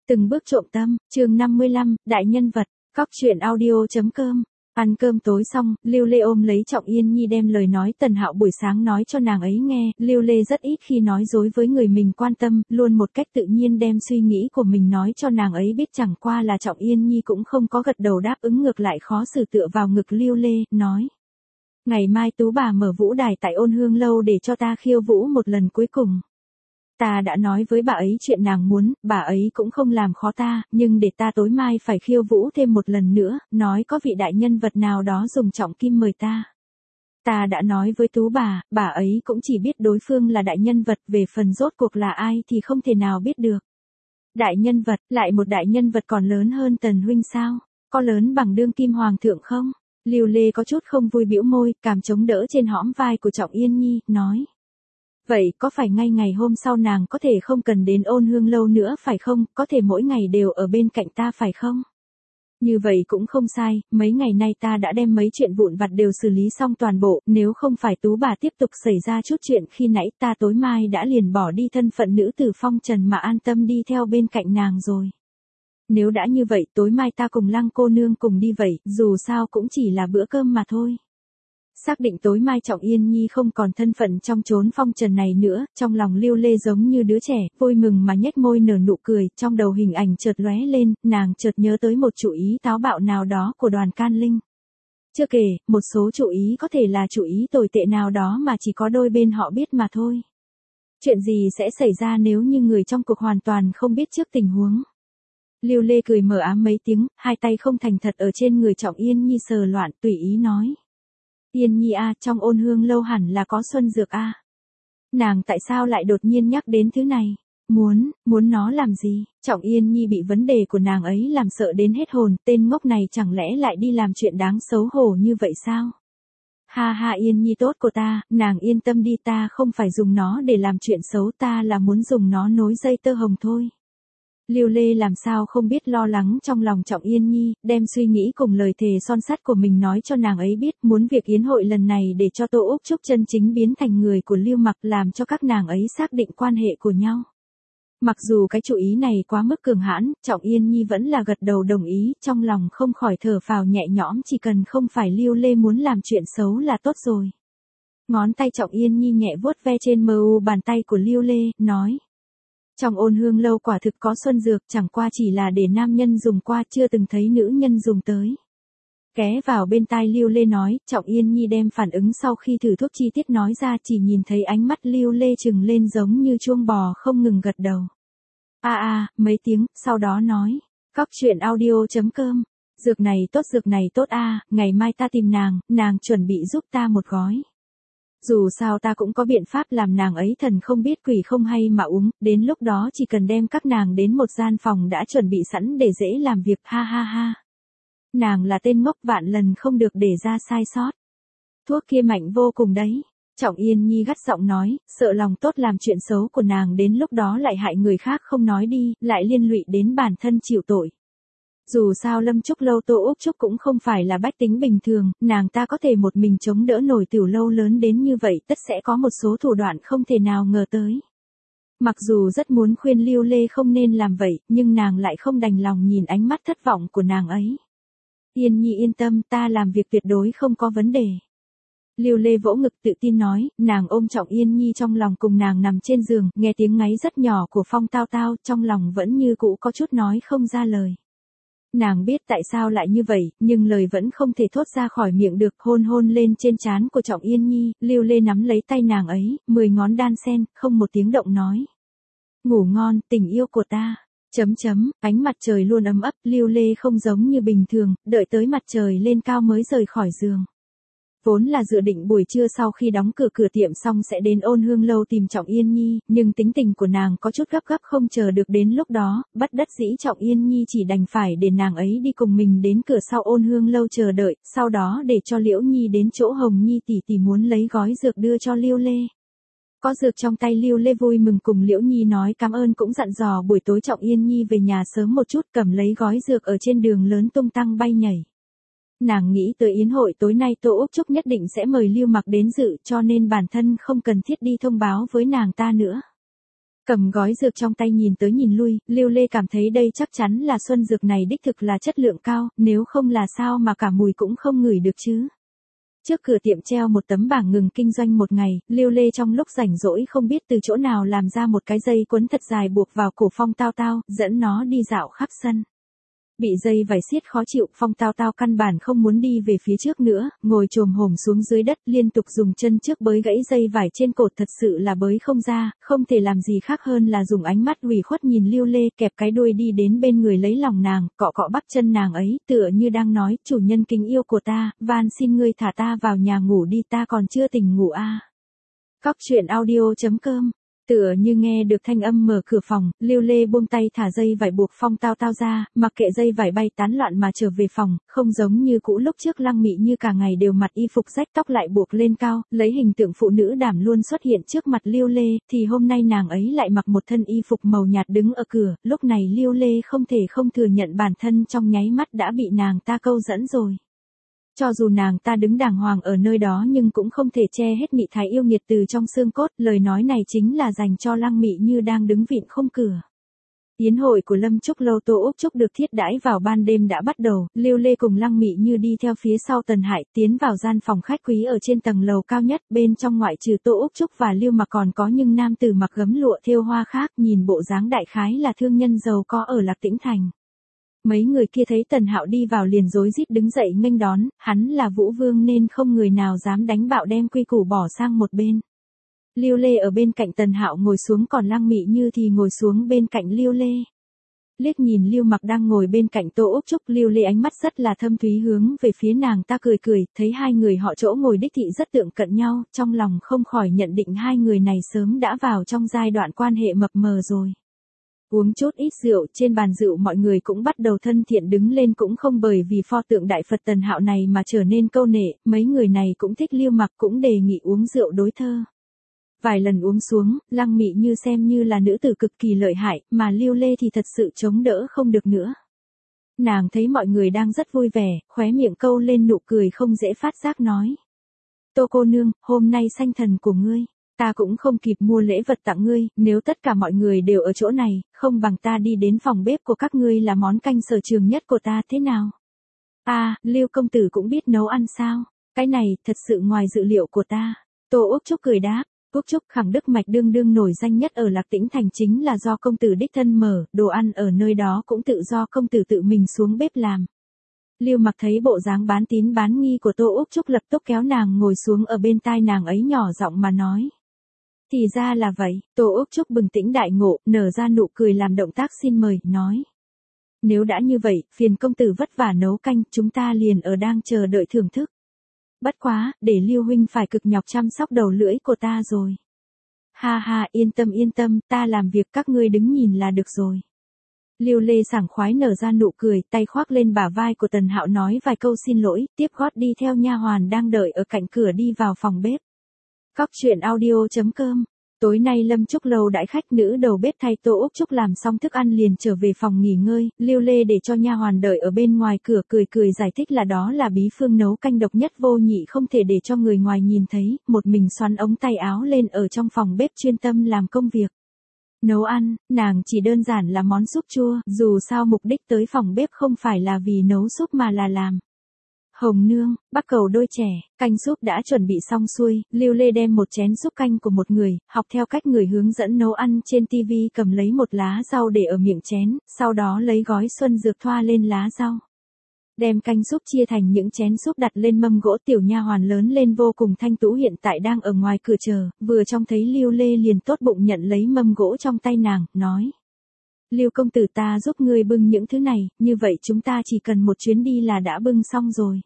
Từng bước trộm tâm, chương 55, đại nhân vật, cóc truyện audio.com. Ăn cơm tối xong, Lưu Lê ôm lấy Trọng Yên Nhi đem lời nói Tần Hạo buổi sáng nói cho nàng ấy nghe. Lưu Lê rất ít khi nói dối với người mình quan tâm, luôn một cách tự nhiên đem suy nghĩ của mình nói cho nàng ấy biết, chẳng qua là Trọng Yên Nhi cũng không có gật đầu đáp ứng, ngược lại khó xử tựa vào ngực Lưu Lê, nói. Ngày mai Tú bà mở vũ đài tại Ôn Hương Lâu để cho ta khiêu vũ một lần cuối cùng. Ta đã nói với bà ấy chuyện nàng muốn, bà ấy cũng không làm khó ta, nhưng để ta tối mai phải khiêu vũ thêm một lần nữa, nói có vị đại nhân vật nào đó dùng trọng kim mời ta. Ta đã nói với Tú bà ấy cũng chỉ biết đối phương là đại nhân vật, về phần rốt cuộc là ai thì không thể nào biết được. Đại nhân vật, lại một đại nhân vật còn lớn hơn Tần huynh sao? Có lớn bằng đương kim hoàng thượng không? Lưu Lê có chút không vui bĩu môi, cảm chống đỡ trên hõm vai của Trọng Yên Nhi, nói. Vậy có phải ngay ngày hôm sau nàng có thể không cần đến Ôn Hương Lâu nữa phải không, có thể mỗi ngày đều ở bên cạnh ta phải không? Như vậy cũng không sai, mấy ngày nay ta đã đem mấy chuyện vụn vặt đều xử lý xong toàn bộ, nếu không phải Tú bà tiếp tục xảy ra chút chuyện khi nãy, ta tối mai đã liền bỏ đi thân phận nữ tử phong trần mà an tâm đi theo bên cạnh nàng rồi. Nếu đã như vậy, tối mai ta cùng Lăng cô nương cùng đi vậy, dù sao cũng chỉ là bữa cơm mà thôi. Xác định tối mai Trọng Yên Nhi không còn thân phận trong chốn phong trần này nữa, trong lòng Lưu Lê giống như đứa trẻ, vui mừng mà nhếch môi nở nụ cười, trong đầu hình ảnh chợt lóe lên, nàng chợt nhớ tới một chủ ý táo bạo nào đó của Đoàn Can Linh. Chưa kể, một số chủ ý có thể là chủ ý tồi tệ nào đó mà chỉ có đôi bên họ biết mà thôi. Chuyện gì sẽ xảy ra nếu như người trong cuộc hoàn toàn không biết trước tình huống? Lưu Lê cười mờ ám mấy tiếng, hai tay không thành thật ở trên người Trọng Yên Nhi sờ loạn, tùy ý nói. Yên Nhi a, trong Ôn Hương Lâu hẳn là có xuân dược a. Nàng tại sao lại đột nhiên nhắc đến thứ này? Muốn nó làm gì? Trọng Yên Nhi bị vấn đề của nàng ấy làm sợ đến hết hồn, tên ngốc này chẳng lẽ lại đi làm chuyện đáng xấu hổ như vậy sao? Ha ha, Yên Nhi tốt của ta, nàng yên tâm đi, ta không phải dùng nó để làm chuyện xấu, ta là muốn dùng nó nối dây tơ hồng thôi. Lưu Lê làm sao không biết lo lắng trong lòng Trọng Yên Nhi, đem suy nghĩ cùng lời thề son sắt của mình nói cho nàng ấy biết, muốn việc yến hội lần này để cho Tô Úc Trúc chân chính biến thành người của Lưu Mặc, làm cho các nàng ấy xác định quan hệ của nhau. Mặc dù cái chủ ý này quá mức cường hãn, Trọng Yên Nhi vẫn là gật đầu đồng ý, trong lòng không khỏi thở phào nhẹ nhõm, chỉ cần không phải Lưu Lê muốn làm chuyện xấu là tốt rồi. Ngón tay Trọng Yên Nhi nhẹ vuốt ve trên mờ u bàn tay của Lưu Lê, nói. Trong Ôn Hương Lâu quả thực có xuân dược, chẳng qua chỉ là để nam nhân dùng qua, chưa từng thấy nữ nhân dùng tới. Ghé vào bên tai Lưu Lê nói, Trọng Yên Nhi đem phản ứng sau khi thử thuốc chi tiết nói ra, chỉ nhìn thấy ánh mắt Lưu Lê trừng lên giống như chuông bò không ngừng gật đầu. Mấy tiếng, sau đó nói, cóc truyện audio.com, dược này tốt ngày mai ta tìm nàng chuẩn bị giúp ta một gói. Dù sao ta cũng có biện pháp làm nàng ấy thần không biết quỷ không hay mà uống, đến lúc đó chỉ cần đem các nàng đến một gian phòng đã chuẩn bị sẵn để dễ làm việc, ha ha ha. Nàng là tên ngốc, vạn lần không được để ra sai sót. Thuốc kia mạnh vô cùng đấy. Trọng Yên Nhi gắt giọng nói, sợ lòng tốt làm chuyện xấu của nàng đến lúc đó lại hại người khác không nói đi, lại liên lụy đến bản thân chịu tội. Dù sao Lâm Trúc Lâu Tô Úc Trúc cũng không phải là bách tính bình thường, nàng ta có thể một mình chống đỡ nổi tiểu lâu lớn đến như vậy, tất sẽ có một số thủ đoạn không thể nào ngờ tới. Mặc dù rất muốn khuyên Lưu Lê không nên làm vậy, nhưng nàng lại không đành lòng nhìn ánh mắt thất vọng của nàng ấy. Yên Nhi yên tâm, ta làm việc tuyệt đối không có vấn đề. Lưu Lê vỗ ngực tự tin nói, nàng ôm Trọng Yên Nhi trong lòng cùng nàng nằm trên giường, nghe tiếng ngáy rất nhỏ của Phong Tao Tao, trong lòng vẫn như cũ có chút nói không ra lời. Nàng biết tại sao lại như vậy, nhưng lời vẫn không thể thốt ra khỏi miệng được, hôn lên trên trán của Trọng Yên Nhi, Lưu Lê nắm lấy tay nàng ấy, 10 ngón đan sen, không một tiếng động nói. Ngủ ngon, tình yêu của ta. Ánh mặt trời luôn ấm ấp, Lưu Lê không giống như bình thường, đợi tới mặt trời lên cao mới rời khỏi giường. Vốn là dự định buổi trưa sau khi đóng cửa tiệm xong sẽ đến Ôn Hương Lâu tìm Trọng Yên Nhi, nhưng tính tình của nàng có chút gấp không chờ được đến lúc đó, bất đắc dĩ Trọng Yên Nhi chỉ đành phải để nàng ấy đi cùng mình đến cửa sau Ôn Hương Lâu chờ đợi, sau đó để cho Liễu Nhi đến chỗ Hồng Nhi tỷ muốn lấy gói dược đưa cho Lưu Lê. Có dược trong tay, Lưu Lê vui mừng cùng Liễu Nhi nói cảm ơn, cũng dặn dò buổi tối Trọng Yên Nhi về nhà sớm một chút, cầm lấy gói dược ở trên đường lớn tung tăng bay nhảy. Nàng nghĩ tới yến hội tối nay Tô Úc Trúc nhất định sẽ mời Lưu Mặc đến dự, cho nên bản thân không cần thiết đi thông báo với nàng ta nữa. Cầm gói dược trong tay nhìn tới nhìn lui, Lưu Lê cảm thấy đây chắc chắn là xuân dược này đích thực là chất lượng cao, nếu không là sao mà cả mùi cũng không ngửi được chứ. Trước cửa tiệm treo một tấm bảng ngừng kinh doanh một ngày, Lưu Lê trong lúc rảnh rỗi không biết từ chỗ nào làm ra một cái dây quấn thật dài buộc vào cổ Phong Tao Tao, dẫn nó đi dạo khắp sân. Bị dây vải siết khó chịu, Phong Tao Tao căn bản không muốn đi về phía trước nữa, ngồi chồm hổm xuống dưới đất, liên tục dùng chân trước bới gãy dây vải trên cột, thật sự là bới không ra, không thể làm gì khác hơn là dùng ánh mắt ủy khuất nhìn Lưu Lê, kẹp cái đuôi đi đến bên người lấy lòng nàng, cọ cọ bắp chân nàng ấy, tựa như đang nói, chủ nhân kính yêu của ta, van xin ngươi thả ta vào nhà ngủ đi, ta còn chưa tỉnh ngủ a. Cóc truyện audio.com. Tựa như nghe được thanh âm mở cửa phòng, Lưu Lê buông tay thả dây vải buộc Phong Tao Tao ra, mặc kệ dây vải bay tán loạn mà trở về phòng, không giống như cũ lúc trước Lăng Mị Như cả ngày đều mặc y phục rách tóc lại buộc lên cao, lấy hình tượng phụ nữ đảm luôn xuất hiện trước mặt Lưu Lê, thì hôm nay nàng ấy lại mặc một thân y phục màu nhạt đứng ở cửa, lúc này Lưu Lê không thể không thừa nhận bản thân trong nháy mắt đã bị nàng ta câu dẫn rồi. Cho dù nàng ta đứng đàng hoàng ở nơi đó nhưng cũng không thể che hết mị thái yêu nghiệt từ trong xương cốt, lời nói này chính là dành cho Lăng Mị Như đang đứng vịn khung cửa. Yến hội của Lâm Trúc Lâu Tô Úc Trúc được thiết đãi vào ban đêm đã bắt đầu, Lưu Lê cùng Lăng Mị Như đi theo phía sau Tần Hải tiến vào gian phòng khách quý ở trên tầng lầu cao nhất, bên trong ngoại trừ Tô Úc Trúc và Lưu Mặc còn có những nam tử mặc gấm lụa thêu hoa khác, nhìn bộ dáng đại khái là thương nhân giàu có ở Lạc Tĩnh Thành. Mấy người kia thấy Tần Hạo đi vào liền rối rít đứng dậy nghênh đón, hắn là Vũ Vương nên không người nào dám đánh bạo đem quy củ bỏ sang một bên. Lưu Lê ở bên cạnh Tần Hạo ngồi xuống, còn Lăng Mị Như thì ngồi xuống bên cạnh Lưu Lê. Liếc nhìn Lưu Mặc đang ngồi bên cạnh Tô Úc Trúc, Lưu Lê ánh mắt rất là thâm thúy hướng về phía nàng ta cười cười, thấy hai người họ chỗ ngồi đích thị rất tượng cận nhau, trong lòng không khỏi nhận định hai người này sớm đã vào trong giai đoạn quan hệ mập mờ rồi. Uống chút ít rượu, trên bàn rượu mọi người cũng bắt đầu thân thiện đứng lên, cũng không bởi vì pho tượng đại Phật Tần Hạo này mà trở nên câu nệ, mấy người này cũng thích Lưu Mặc, cũng đề nghị uống rượu đối thơ. Vài lần uống xuống, Lăng Mị Như xem như là nữ tử cực kỳ lợi hại, mà Lưu Lê thì thật sự chống đỡ không được nữa. Nàng thấy mọi người đang rất vui vẻ, khóe miệng câu lên nụ cười không dễ phát giác nói. Tô cô nương, hôm nay sanh thần của ngươi. Ta cũng không kịp mua lễ vật tặng ngươi, nếu tất cả mọi người đều ở chỗ này, không bằng ta đi đến phòng bếp của các ngươi là món canh sở trường nhất của ta, thế nào? Lưu công tử cũng biết nấu ăn sao? Cái này, thật sự ngoài dự liệu của ta. Tô Úc Trúc cười đáp, Úc Trúc khẳng Đức Mạch đương đương nổi danh nhất ở Lạc Tĩnh Thành chính là do công tử đích thân mở, đồ ăn ở nơi đó cũng tự do công tử tự mình xuống bếp làm. Lưu Mặc thấy bộ dáng bán tín bán nghi của Tô Úc Trúc lập tức kéo nàng ngồi xuống ở bên tai nàng ấy nhỏ giọng mà nói. Thì ra là vậy, Tô Úc Trúc bừng tỉnh đại ngộ, nở ra nụ cười làm động tác xin mời, nói. Nếu đã như vậy, phiền công tử vất vả nấu canh, chúng ta liền ở đang chờ đợi thưởng thức. Bất quá, để Lưu huynh phải cực nhọc chăm sóc đầu lưỡi của ta rồi. Ha ha, yên tâm, ta làm việc các ngươi đứng nhìn là được rồi. Lưu Lê sảng khoái nở ra nụ cười, tay khoác lên bả vai của Tần Hạo nói vài câu xin lỗi, tiếp gót đi theo nha hoàn đang đợi ở cạnh cửa đi vào phòng bếp. Cóc truyện audio.com. Tối nay Lâm Trúc Lâu đãi khách, nữ đầu bếp thay Tô Úc Trúc làm xong thức ăn liền trở về phòng nghỉ ngơi, Lưu Lê để cho nha hoàn đợi ở bên ngoài cửa cười cười giải thích là đó là bí phương nấu canh độc nhất vô nhị không thể để cho người ngoài nhìn thấy, một mình xoắn ống tay áo lên ở trong phòng bếp chuyên tâm làm công việc. Nấu ăn, nàng chỉ đơn giản là món súp chua, dù sao mục đích tới phòng bếp không phải là vì nấu súp mà là làm. Hồng nương, bắc cầu đôi trẻ, canh súp đã chuẩn bị xong xuôi, Lưu Lê đem một chén súp canh của một người, học theo cách người hướng dẫn nấu ăn trên TV, cầm lấy một lá rau để ở miệng chén, sau đó lấy gói xuân dược thoa lên lá rau. Đem canh súp chia thành những chén súp đặt lên mâm gỗ, tiểu nha hoàn lớn lên vô cùng thanh tú hiện tại đang ở ngoài cửa chờ, vừa trông thấy Lưu Lê liền tốt bụng nhận lấy mâm gỗ trong tay nàng, nói. Lưu công tử, ta giúp ngươi bưng những thứ này, như vậy chúng ta chỉ cần một chuyến đi là đã bưng xong rồi.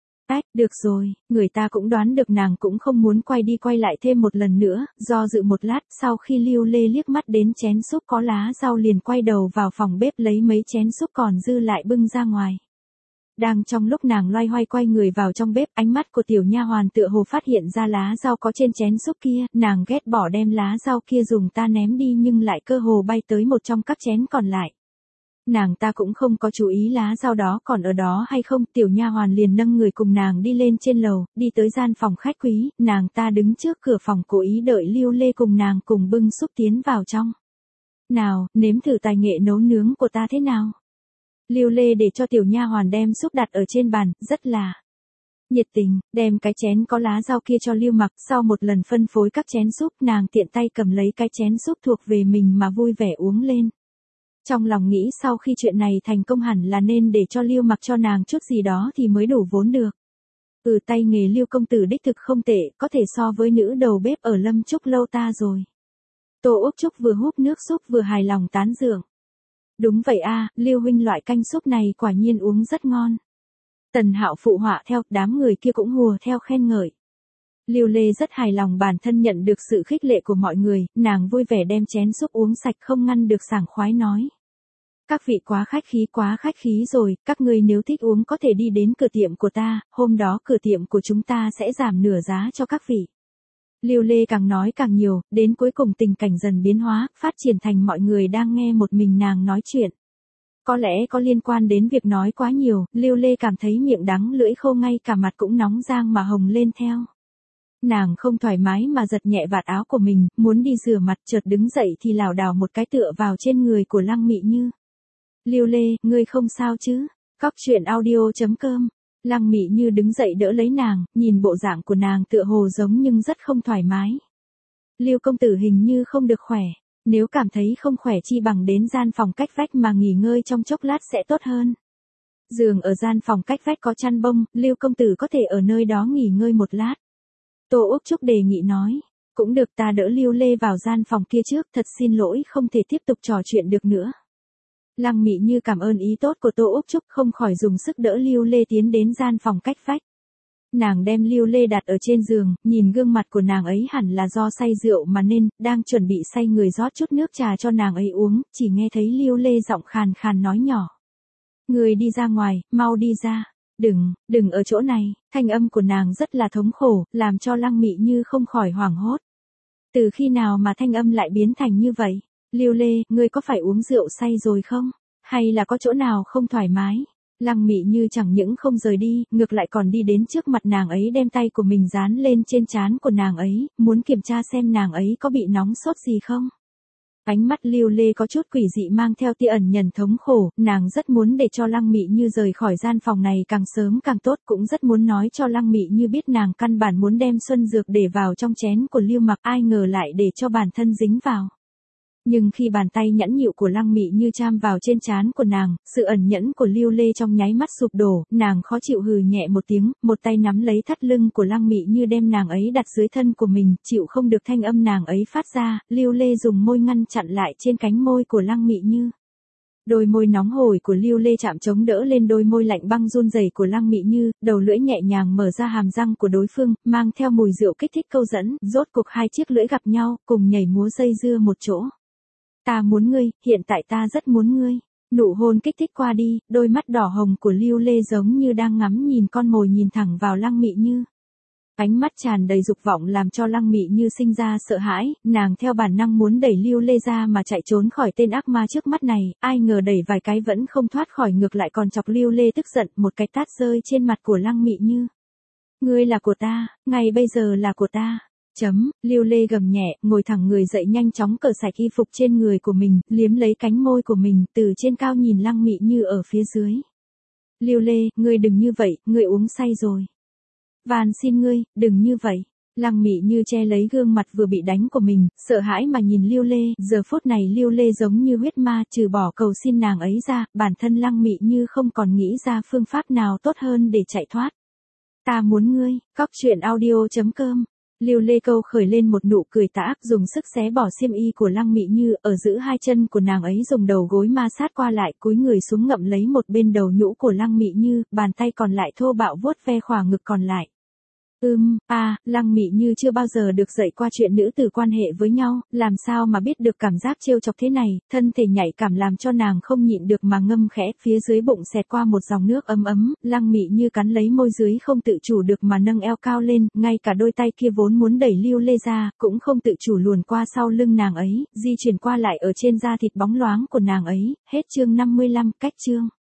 Được rồi, người ta cũng đoán được nàng cũng không muốn quay đi quay lại thêm một lần nữa, do dự một lát, sau khi Lưu Lê liếc mắt đến chén súp có lá rau liền quay đầu vào phòng bếp lấy mấy chén súp còn dư lại bưng ra ngoài. Đang trong lúc nàng loay hoay quay người vào trong bếp, ánh mắt của tiểu nha hoàn tựa hồ phát hiện ra lá rau có trên chén súp kia, nàng ghét bỏ đem lá rau kia dùng ta ném đi nhưng lại cơ hồ bay tới một trong các chén còn lại. Nàng ta cũng không có chú ý lá rau đó còn ở đó hay không, tiểu nha hoàn liền nâng người cùng nàng đi lên trên lầu, đi tới gian phòng khách quý, nàng ta đứng trước cửa phòng cố ý đợi Lưu Lê cùng nàng cùng bưng súp tiến vào trong. Nào, nếm thử tài nghệ nấu nướng của ta thế nào. Lưu Lê để cho tiểu nha hoàn đem súp đặt ở trên bàn, rất là nhiệt tình, đem cái chén có lá rau kia cho Lưu Mặc, sau một lần phân phối các chén súp, nàng tiện tay cầm lấy cái chén súp thuộc về mình mà vui vẻ uống lên. Trong lòng nghĩ sau khi chuyện này thành công hẳn là nên để cho Lưu Mặc cho nàng chút gì đó thì mới đủ vốn được. Tay nghề Lưu công tử đích thực không tệ, có thể so với nữ đầu bếp ở Lâm Trúc lâu ta rồi. Tô Úc Trúc vừa húp nước súp vừa hài lòng tán thưởng. Đúng vậy a, Lưu huynh loại canh súp này quả nhiên uống rất ngon. Tần Hạo phụ họa theo, đám người kia cũng hùa theo khen ngợi. Lưu Lê rất hài lòng bản thân nhận được sự khích lệ của mọi người, nàng vui vẻ đem chén súp uống sạch không ngăn được sảng khoái nói. Các vị quá khách khí rồi, các ngươi nếu thích uống có thể đi đến cửa tiệm của ta, hôm đó cửa tiệm của chúng ta sẽ giảm nửa giá cho các vị. Lưu Lê càng nói càng nhiều, đến cuối cùng tình cảnh dần biến hóa, phát triển thành mọi người đang nghe một mình nàng nói chuyện. Có lẽ có liên quan đến việc nói quá nhiều, Lưu Lê cảm thấy miệng đắng lưỡi khô, ngay cả mặt cũng nóng rang mà hồng lên theo. Nàng không thoải mái mà giật nhẹ vạt áo của mình, muốn đi rửa mặt, chợt đứng dậy thì lảo đảo một cái tựa vào trên người của Lăng Mị Như. Lưu Lê, ngươi không sao chứ? Cóc truyện audio.com. Lăng Mị Như đứng dậy đỡ lấy nàng, nhìn bộ dạng của nàng tựa hồ giống nhưng rất không thoải mái. Lưu công tử hình như không được khỏe, nếu cảm thấy không khỏe chi bằng đến gian phòng cách vách mà nghỉ ngơi trong chốc lát sẽ tốt hơn. Giường ở gian phòng cách vách có chăn bông, Lưu công tử có thể ở nơi đó nghỉ ngơi một lát. Tô Úc Trúc đề nghị nói, cũng được, ta đỡ Lưu Lê vào gian phòng kia trước, thật xin lỗi không thể tiếp tục trò chuyện được nữa. Lăng Mị Như cảm ơn ý tốt của Tô Úc Trúc, không khỏi dùng sức đỡ Lưu Lê tiến đến gian phòng cách vách. Nàng đem Lưu Lê đặt ở trên giường, nhìn gương mặt của nàng ấy hẳn là do say rượu mà nên, đang chuẩn bị say người rót chút nước trà cho nàng ấy uống, chỉ nghe thấy Lưu Lê giọng khàn khàn nói nhỏ. Người đi ra ngoài, mau đi ra. Đừng ở chỗ này, thanh âm của nàng rất là thống khổ, làm cho Lăng Mị Như không khỏi hoảng hốt. Từ khi nào mà thanh âm lại biến thành như vậy? Lưu Lê, ngươi có phải uống rượu say rồi không? Hay là có chỗ nào không thoải mái? Lăng Mị Như chẳng những không rời đi, ngược lại còn đi đến trước mặt nàng ấy, đem tay của mình dán lên trên trán của nàng ấy, muốn kiểm tra xem nàng ấy có bị nóng sốt gì không. Ánh mắt Lưu Lê có chút quỷ dị mang theo tia ẩn nhẫn thống khổ, nàng rất muốn để cho Lăng Mị Như rời khỏi gian phòng này càng sớm càng tốt, cũng rất muốn nói cho Lăng Mị Như biết nàng căn bản muốn đem xuân dược để vào trong chén của Lưu Mặc, ai ngờ lại để cho bản thân dính vào. Nhưng khi bàn tay nhẵn nhịu của Lăng Mị Như chạm vào trên trán của nàng, sự ẩn nhẫn của Lưu Lê trong nháy mắt sụp đổ, nàng khó chịu hừ nhẹ một tiếng, một tay nắm lấy thắt lưng của Lăng Mị Như đem nàng ấy đặt dưới thân của mình, chịu không được thanh âm nàng ấy phát ra, Lưu Lê dùng môi ngăn chặn lại trên cánh môi của Lăng Mị Như. Đôi môi nóng hổi của Lưu Lê chạm chống đỡ lên đôi môi lạnh băng run rẩy của Lăng Mị Như, đầu lưỡi nhẹ nhàng mở ra hàm răng của đối phương, mang theo mùi rượu kích thích câu dẫn, rốt cuộc hai chiếc lưỡi gặp nhau, cùng nhảy múa dây dưa một chỗ. Ta muốn ngươi, hiện tại ta rất muốn ngươi. Nụ hôn kích thích qua đi, đôi mắt đỏ hồng của Lưu Lê giống như đang ngắm nhìn con mồi nhìn thẳng vào Lăng Mị Như. Ánh mắt tràn đầy dục vọng làm cho Lăng Mị Như sinh ra sợ hãi, nàng theo bản năng muốn đẩy Lưu Lê ra mà chạy trốn khỏi tên ác ma trước mắt này, ai ngờ đẩy vài cái vẫn không thoát khỏi, ngược lại còn chọc Lưu Lê tức giận, một cái tát rơi trên mặt của Lăng Mị Như. Ngươi là của ta, ngay bây giờ là của ta. Lưu Lê gầm nhẹ, ngồi thẳng người dậy nhanh chóng cởi sạch y phục trên người của mình, liếm lấy cánh môi của mình, từ trên cao nhìn Lăng Mị Như ở phía dưới. Lưu Lê, ngươi đừng như vậy, ngươi uống say rồi. Van xin ngươi, đừng như vậy. Lăng Mị Như che lấy gương mặt vừa bị đánh của mình, sợ hãi mà nhìn Lưu Lê, giờ phút này Lưu Lê giống như huyết ma, trừ bỏ cầu xin nàng ấy ra, bản thân Lăng Mị Như không còn nghĩ ra phương pháp nào tốt hơn để chạy thoát. Ta muốn ngươi, cóc truyện audio.com. Lưu Lê câu khởi lên một nụ cười tà ác, dùng sức xé bỏ xiêm y của Lăng Mị Như, ở giữa hai chân của nàng ấy dùng đầu gối ma sát qua lại, cúi người xuống ngậm lấy một bên đầu nhũ của Lăng Mị Như, bàn tay còn lại thô bạo vuốt ve khỏa ngực còn lại. Lăng Mị Như chưa bao giờ được dạy qua chuyện nữ tử quan hệ với nhau, làm sao mà biết được cảm giác trêu chọc thế này, thân thể nhạy cảm làm cho nàng không nhịn được mà ngâm khẽ, phía dưới bụng xẹt qua một dòng nước ấm ấm, Lăng Mị Như cắn lấy môi dưới không tự chủ được mà nâng eo cao lên, ngay cả đôi tay kia vốn muốn đẩy Lưu Lê ra, cũng không tự chủ luồn qua sau lưng nàng ấy, di chuyển qua lại ở trên da thịt bóng loáng của nàng ấy, hết chương 55, cách chương.